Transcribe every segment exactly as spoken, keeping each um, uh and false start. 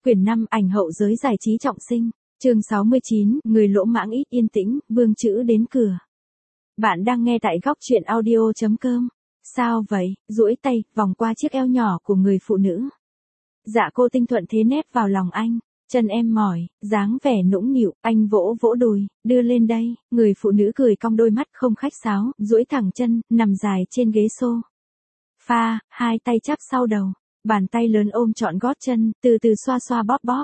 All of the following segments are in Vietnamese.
Quyển năm ảnh hậu giới giải trí trọng sinh. Chương sáu mươi chín, người lỗ mãng ít yên tĩnh, vương chữ đến cửa. Bạn đang nghe tại góc truyện audio chấm com. Sao vậy? Duỗi tay, vòng qua chiếc eo nhỏ của người phụ nữ. Dạ cô tinh thuận thế nép vào lòng anh. Chân em mỏi, dáng vẻ nũng nịu, anh vỗ vỗ đùi, đưa lên đây. Người phụ nữ cười cong đôi mắt không khách sáo, duỗi thẳng chân, nằm dài trên ghế xô. Pha, hai tay chắp sau đầu. Bàn tay lớn ôm trọn gót chân, từ từ xoa xoa bóp bóp.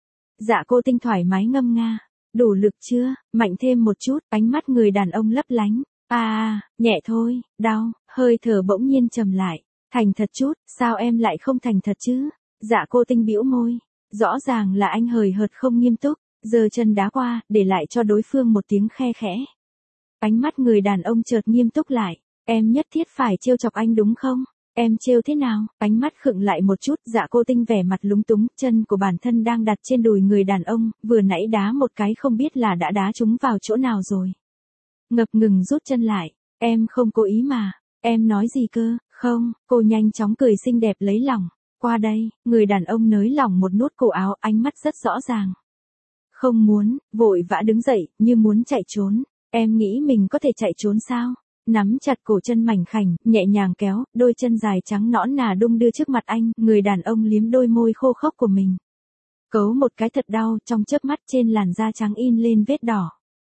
Dạ cô tinh thoải mái ngâm nga. Đủ lực chưa? Mạnh thêm một chút, ánh mắt người đàn ông lấp lánh. À, nhẹ thôi, đau, hơi thở bỗng nhiên trầm lại. Thành thật chút, sao em lại không thành thật chứ? Dạ cô tinh bĩu môi. Rõ ràng là anh hời hợt không nghiêm túc, giơ chân đá qua, để lại cho đối phương một tiếng khe khẽ. Ánh mắt người đàn ông chợt nghiêm túc lại. Em nhất thiết phải trêu chọc anh đúng không? Em trêu thế nào? Ánh mắt khựng lại một chút, dạ cô tinh vẻ mặt lúng túng, chân của bản thân đang đặt trên đùi người đàn ông, vừa nãy đá một cái không biết là đã đá trúng vào chỗ nào rồi. Ngập ngừng rút chân lại, em không cố ý mà, em nói gì cơ, không, cô nhanh chóng cười xinh đẹp lấy lòng. Qua đây, người đàn ông nới lỏng một nút cổ áo, ánh mắt rất rõ ràng. Không muốn, vội vã đứng dậy, như muốn chạy trốn, em nghĩ mình có thể chạy trốn sao? Nắm chặt cổ chân mảnh khảnh, nhẹ nhàng kéo, đôi chân dài trắng nõn nà đung đưa trước mặt anh, người đàn ông liếm đôi môi khô khốc của mình. Cấu một cái thật đau, trong chớp mắt trên làn da trắng in lên vết đỏ.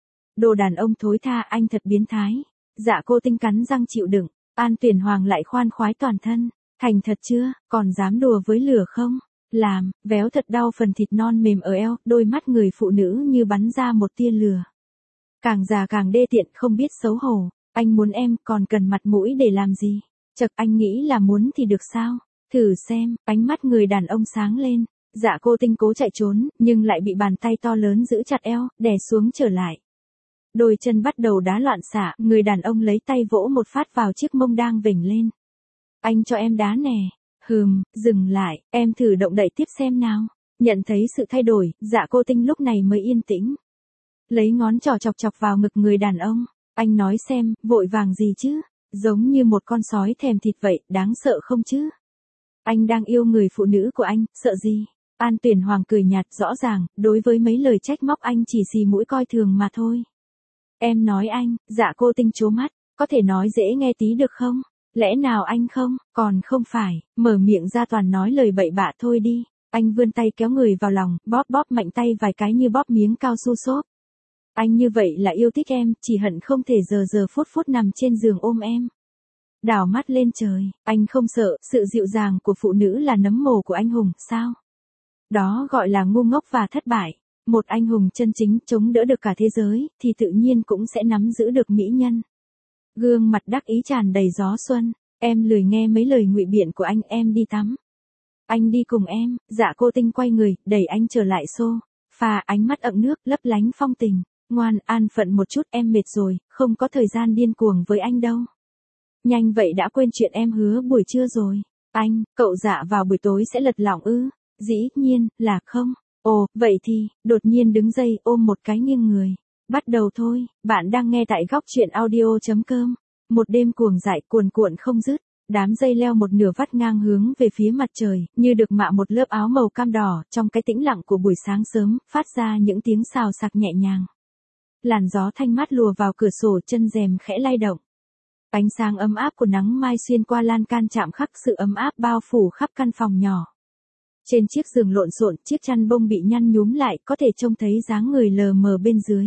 Đồ đàn ông thối tha, anh thật biến thái. Dạ cô tinh cắn răng chịu đựng, An Tuyển Hoàng lại khoan khoái toàn thân. Thành thật chưa, còn dám đùa với lửa không? Làm, véo thật đau phần thịt non mềm ở eo, đôi mắt người phụ nữ như bắn ra một tia lửa. Càng già càng đê tiện, không biết xấu hổ. Anh muốn em, còn cần mặt mũi để làm gì? Chật, anh nghĩ là muốn thì được sao? Thử xem, ánh mắt người đàn ông sáng lên. Dạ cô tinh cố chạy trốn, nhưng lại bị bàn tay to lớn giữ chặt eo, đè xuống trở lại. Đôi chân bắt đầu đá loạn xạ, người đàn ông lấy tay vỗ một phát vào chiếc mông đang vểnh lên. Anh cho em đá nè. Hừm, dừng lại, em thử động đậy tiếp xem nào. Nhận thấy sự thay đổi, dạ cô tinh lúc này mới yên tĩnh. Lấy ngón trỏ chọc chọc vào ngực người đàn ông. Anh nói xem, vội vàng gì chứ? Giống như một con sói thèm thịt vậy, đáng sợ không chứ? Anh đang yêu người phụ nữ của anh, sợ gì? An Tuyển Hoàng cười nhạt, rõ ràng, đối với mấy lời trách móc anh chỉ xì mũi coi thường mà thôi. Em nói anh, dạ cô tinh trố mắt, có thể nói dễ nghe tí được không? Lẽ nào anh không, còn không phải, mở miệng ra toàn nói lời bậy bạ thôi đi. Anh vươn tay kéo người vào lòng, bóp bóp mạnh tay vài cái như bóp miếng cao su xốp. Anh như vậy là yêu thích em, chỉ hận không thể giờ giờ phút phút nằm trên giường ôm em. Đảo mắt lên trời, anh không sợ, sự dịu dàng của phụ nữ là nấm mồ của anh hùng, sao? Đó gọi là ngu ngốc và thất bại. Một anh hùng chân chính chống đỡ được cả thế giới, thì tự nhiên cũng sẽ nắm giữ được mỹ nhân. Gương mặt đắc ý tràn đầy gió xuân, em lười nghe mấy lời ngụy biện của anh, em đi tắm. Anh đi cùng em, dạ cô tinh quay người, đẩy anh trở lại xô. Phà, ánh mắt ậm nước, lấp lánh phong tình. Ngoan, an phận một chút, em mệt rồi, không có thời gian điên cuồng với anh đâu. Nhanh vậy đã quên chuyện em hứa buổi trưa rồi. Anh, cậu dạ vào buổi tối sẽ lật lỏng ư? Dĩ nhiên, là không. Ồ, vậy thì, đột nhiên đứng dậy ôm một cái nghiêng người. Bắt đầu thôi, bạn đang nghe tại góc truyện audio chấm com. Một đêm cuồng dại cuồn cuộn không dứt. Đám dây leo một nửa vắt ngang hướng về phía mặt trời, như được mạ một lớp áo màu cam đỏ, trong cái tĩnh lặng của buổi sáng sớm, phát ra những tiếng xào xạc nhẹ nhàng. Làn gió thanh mát lùa vào cửa sổ, chân rèm khẽ lay động. Ánh sáng ấm áp của nắng mai xuyên qua lan can chạm khắc sự ấm áp bao phủ khắp căn phòng nhỏ. Trên chiếc giường lộn xộn, chiếc chăn bông bị nhăn nhúm lại, có thể trông thấy dáng người lờ mờ bên dưới.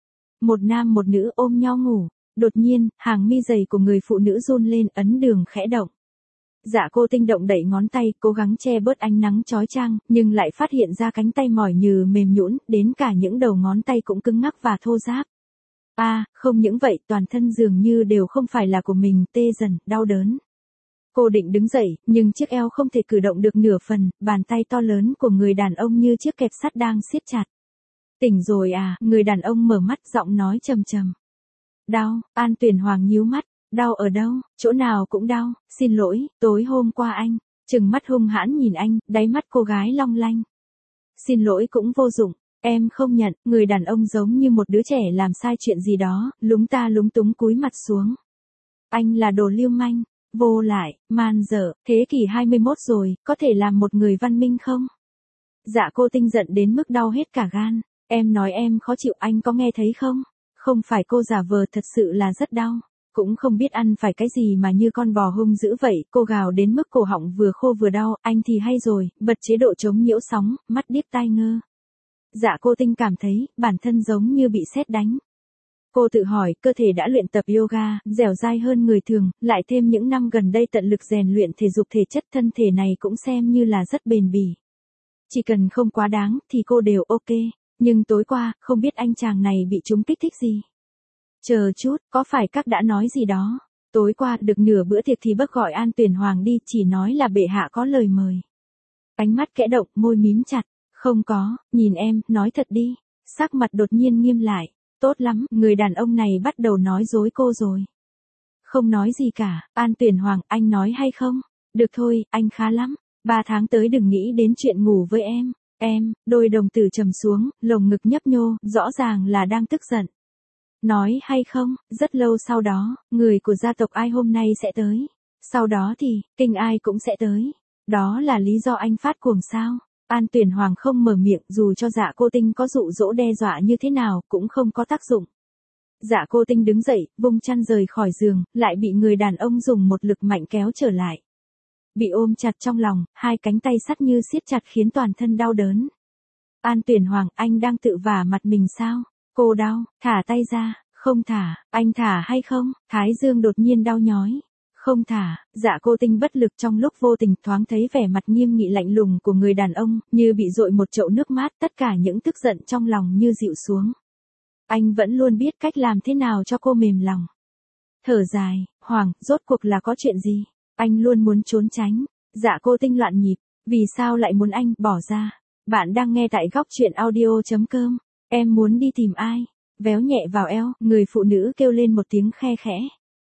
Một nam một nữ ôm nhau ngủ. Đột nhiên, hàng mi dày của người phụ nữ run lên, ấn đường khẽ động. Dạ cô tinh động đẩy ngón tay, cố gắng che bớt ánh nắng chói chang, nhưng lại phát hiện ra cánh tay mỏi nhừ mềm nhũn, đến cả những đầu ngón tay cũng cứng ngắc và thô ráp. À, không những vậy, toàn thân dường như đều không phải là của mình, tê dần, đau đớn. Cô định đứng dậy, nhưng chiếc eo không thể cử động được nửa phần, bàn tay to lớn của người đàn ông như chiếc kẹp sắt đang siết chặt. Tỉnh rồi à, người đàn ông mở mắt, giọng nói trầm trầm. Đau, An Tuyển Hoàng nhíu mắt, đau ở đâu, chỗ nào cũng đau, xin lỗi, tối hôm qua anh, trừng mắt hung hãn nhìn anh, đáy mắt cô gái long lanh. Xin lỗi cũng vô dụng, em không nhận, người đàn ông giống như một đứa trẻ làm sai chuyện gì đó, lúng ta lúng túng cúi mặt xuống. Anh là đồ lưu manh, vô lại, man dở, thế kỷ hai mươi mốt rồi, có thể làm một người văn minh không? Dạ cô Tinh giận đến mức đau hết cả gan. Em nói em khó chịu, anh có nghe thấy không? Không phải cô giả vờ, thật sự là rất đau. Cũng không biết ăn phải cái gì mà như con bò hung dữ vậy, cô gào đến mức cổ họng vừa khô vừa đau. Anh thì hay rồi, bật chế độ chống nhiễu sóng, mắt điếc tai ngơ. Dạ cô Tinh cảm thấy bản thân giống như bị sét đánh. Cô tự hỏi, cơ thể đã luyện tập yoga, dẻo dai hơn người thường, lại thêm những năm gần đây tận lực rèn luyện thể dục thể chất, thân thể này cũng xem như là rất bền bỉ. Chỉ cần không quá đáng thì cô đều ok. Nhưng tối qua, không biết anh chàng này bị trúng kích thích gì. Chờ chút, có phải các đã nói gì đó? Tối qua, được nửa bữa tiệc thì bác gọi An Tuyển Hoàng đi, chỉ nói là bệ hạ có lời mời. Ánh mắt kẽ động, môi mím chặt. Không có, nhìn em, nói thật đi. Sắc mặt đột nhiên nghiêm lại. Tốt lắm, người đàn ông này bắt đầu nói dối cô rồi. Không nói gì cả, An Tuyển Hoàng, anh nói hay không? Được thôi, anh khá lắm. Ba tháng tới đừng nghĩ đến chuyện ngủ với em. Em, đôi đồng tử trầm xuống, lồng ngực nhấp nhô, rõ ràng là đang tức giận. Nói hay không, rất lâu sau đó, người của gia tộc Ai hôm nay sẽ tới. Sau đó thì, kinh Ai cũng sẽ tới. Đó là lý do anh phát cuồng sao? An Tuyển Hoàng không mở miệng, dù cho Dạ cô Tinh có dụ dỗ đe dọa như thế nào, cũng không có tác dụng. Dạ cô Tinh đứng dậy, vung chăn rời khỏi giường, lại bị người đàn ông dùng một lực mạnh kéo trở lại. Bị ôm chặt trong lòng, hai cánh tay sắt như siết chặt khiến toàn thân đau đớn. An Tuyển Hoàng, anh đang tự vả mặt mình sao? Cô đau, thả tay ra, không thả, anh thả hay không? Thái dương đột nhiên đau nhói. Không thả, Dạ cô Tinh bất lực trong lúc vô tình thoáng thấy vẻ mặt nghiêm nghị lạnh lùng của người đàn ông, như bị dội một chậu nước mát, tất cả những tức giận trong lòng như dịu xuống. Anh vẫn luôn biết cách làm thế nào cho cô mềm lòng. Thở dài, Hoàng, rốt cuộc là có chuyện gì? Anh luôn muốn trốn tránh. Dạ cô Tinh loạn nhịp, vì sao lại muốn anh bỏ ra? Bạn đang nghe tại góc truyện audio chấm com. Em muốn đi tìm ai? Véo nhẹ vào eo, người phụ nữ kêu lên một tiếng khe khẽ.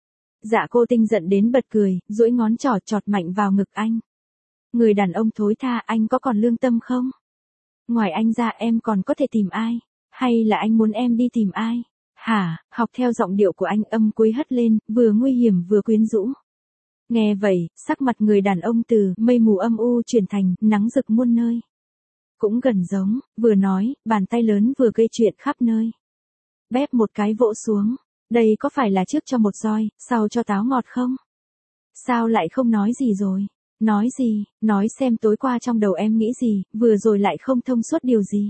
Dạ cô Tinh giận đến bật cười, duỗi ngón trỏ chọt mạnh vào ngực anh. Người đàn ông thối tha, anh có còn lương tâm không? Ngoài anh ra em còn có thể tìm ai? Hay là anh muốn em đi tìm ai? Hả, học theo giọng điệu của anh, âm cuối hất lên, vừa nguy hiểm vừa quyến rũ. Nghe vậy, sắc mặt người đàn ông từ mây mù âm u chuyển thành nắng rực muôn nơi. Cũng gần giống, vừa nói, bàn tay lớn vừa gây chuyện khắp nơi. Bép một cái vỗ xuống. Đây có phải là trước cho một roi, sau cho táo ngọt không? Sao lại không nói gì rồi? Nói gì, nói xem tối qua trong đầu em nghĩ gì, vừa rồi lại không thông suốt điều gì.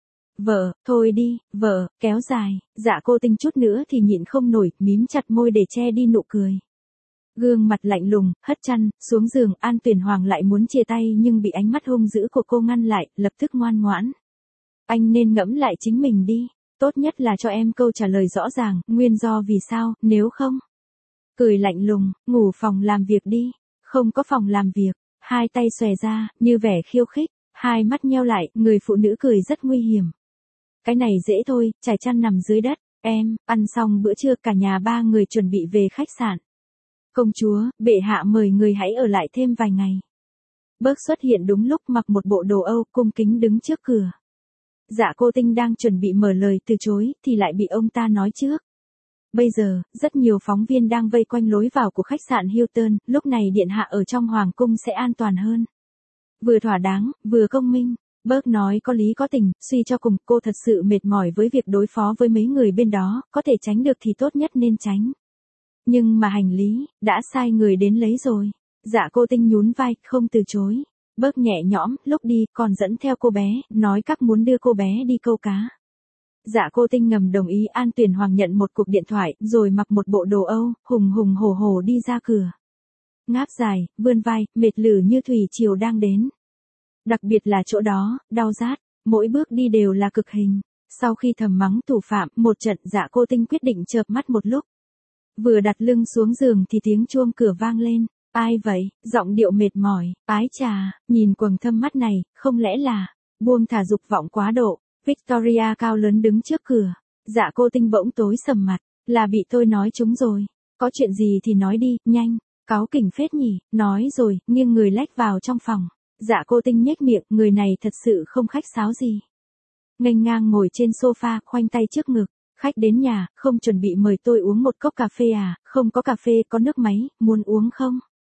Vợ, thôi đi, vợ, kéo dài. Dạ cô Tinh chút nữa thì nhịn không nổi, mím chặt môi để che đi nụ cười. Gương mặt lạnh lùng, hất chăn, xuống giường, An Tuyển Hoàng lại muốn chia tay nhưng bị ánh mắt hung dữ của cô ngăn lại, lập tức ngoan ngoãn. Anh nên ngẫm lại chính mình đi. Tốt nhất là cho em câu trả lời rõ ràng, nguyên do vì sao, nếu không. Cười lạnh lùng, ngủ phòng làm việc đi. Không có phòng làm việc, hai tay xòe ra, như vẻ khiêu khích, hai mắt nheo lại, người phụ nữ cười rất nguy hiểm. Cái này dễ thôi, trải chăn nằm dưới đất, em, ăn xong bữa trưa cả nhà ba người chuẩn bị về khách sạn. Công chúa, bệ hạ mời người hãy ở lại thêm vài ngày. Bớt xuất hiện đúng lúc mặc một bộ đồ Âu, cung kính đứng trước cửa. Dạ cô Tinh đang chuẩn bị mở lời từ chối, thì lại bị ông ta nói trước. Bây giờ, rất nhiều phóng viên đang vây quanh lối vào của khách sạn Hilton, lúc này điện hạ ở trong hoàng cung sẽ an toàn hơn. Vừa thỏa đáng, vừa công minh. Bớt nói có lý có tình, suy cho cùng, cô thật sự mệt mỏi với việc đối phó với mấy người bên đó, có thể tránh được thì tốt nhất nên tránh. Nhưng mà hành lý, đã sai người đến lấy rồi. Dạ cô Tinh nhún vai, không từ chối. Bớt nhẹ nhõm, lúc đi, còn dẫn theo cô bé, nói các muốn đưa cô bé đi câu cá. Dạ cô Tinh ngầm đồng ý. An Tuyển Hoàng nhận một cuộc điện thoại, rồi mặc một bộ đồ Âu, hùng hùng hổ hổ đi ra cửa. Ngáp dài, vươn vai, mệt lử như thủy triều đang đến. Đặc biệt là chỗ đó, đau rát, mỗi bước đi đều là cực hình. Sau khi thầm mắng thủ phạm, một trận, Dạ cô Tinh quyết định chợp mắt một lúc. Vừa đặt lưng xuống giường thì tiếng chuông cửa vang lên. Ai vậy? Giọng điệu mệt mỏi, ái chà, nhìn quầng thâm mắt này, không lẽ là buông thả dục vọng quá độ. Victoria cao lớn đứng trước cửa. Dạ cô Tinh bỗng tối sầm mặt, là bị tôi nói trúng rồi. Có chuyện gì thì nói đi, nhanh. Cáu kỉnh phết nhỉ, nói rồi, nghiêng người lách vào trong phòng. Dạ cô Tinh nhếch miệng, người này thật sự không khách sáo gì. Nghênh ngang ngồi trên sofa, khoanh tay trước ngực. Khách đến nhà, không chuẩn bị mời tôi uống một cốc cà phê à? Không có cà phê, có nước máy, muốn uống không?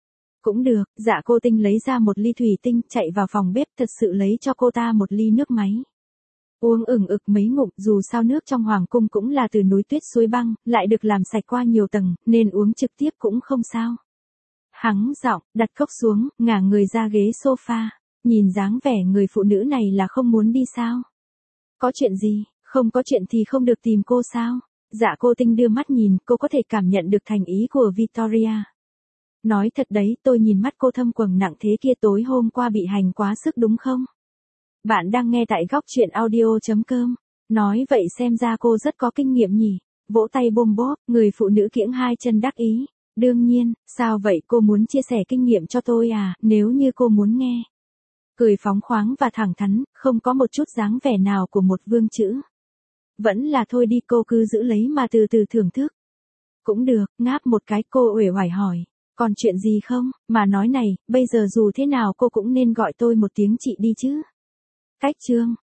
Cũng được, Dạ Cô Tinh lấy ra một ly thủy tinh, chạy vào phòng bếp, thật sự lấy cho cô ta một ly nước máy. Uống ửng ực mấy ngụm, dù sao nước trong hoàng cung cũng là từ núi tuyết suối băng, lại được làm sạch qua nhiều tầng, nên uống trực tiếp cũng không sao. Hắng giọng, đặt cốc xuống, ngả người ra ghế sofa, nhìn dáng vẻ người phụ nữ này là không muốn đi sao? Có chuyện gì, không có chuyện thì không được tìm cô sao? Dạ Cô Tinh đưa mắt nhìn, cô có thể cảm nhận được thành ý của Victoria. Nói thật đấy, tôi nhìn mắt cô thâm quầng nặng thế kia tối hôm qua bị hành quá sức đúng không? Bạn đang nghe tại góc chuyện audio.com. Nói vậy xem ra cô rất có kinh nghiệm nhỉ. Vỗ tay bôm bốp, người phụ nữ kiễng hai chân đắc ý. Đương nhiên, sao vậy, cô muốn chia sẻ kinh nghiệm cho tôi à, nếu như cô muốn nghe. Cười phóng khoáng và thẳng thắn, không có một chút dáng vẻ nào của một vương chữ. Vẫn là thôi đi, cô cứ giữ lấy mà từ từ thưởng thức. Cũng được, ngáp một cái, cô uể oải hỏi. Còn chuyện gì không, mà nói này, bây giờ dù thế nào cô cũng nên gọi tôi một tiếng chị đi chứ. Cách chương.